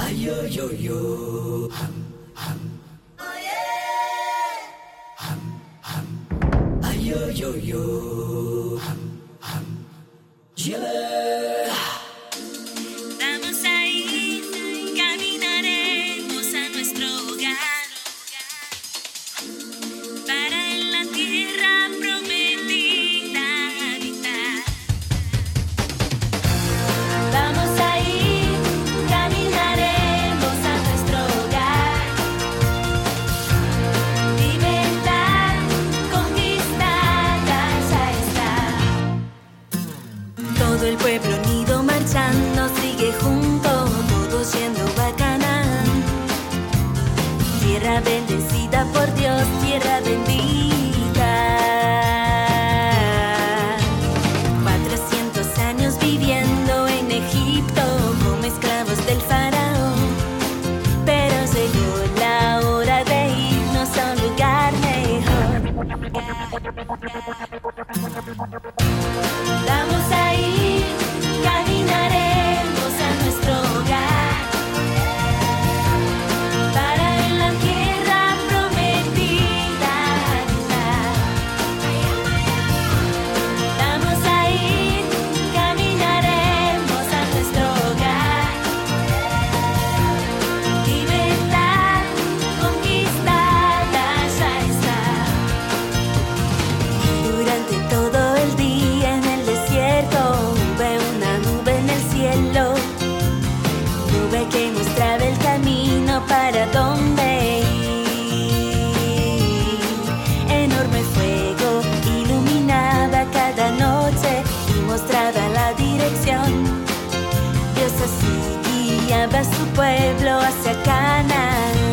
Vamos a ir, caminaremos a nuestro hogar, para en la tierra prometida habitar. Vamos a ir, caminaremos a nuestro hogar, libertad conquistada ya está. Todo el pueblo unido marchando sigue junto, todos yendo a Canaán. Tierra bendecida por Dios, tierra bendita. 400 años viviendo en Egipto como esclavos del faraón, pero llegó la hora de irnos a un lugar mejor. Vamos a ir, caminaremos a nuestro hogar, para en la tierra prometida habitar. Vamos a ir, caminaremos a nuestro hogar, libertad conquistada ya está. Durante todo el día en el desierto hube una nube en el cielo, nube que mostraba el camino para dónde ir. Enorme fuego iluminaba cada noche y mostraba la dirección. Dios así guiaba a su pueblo hacia Canaán.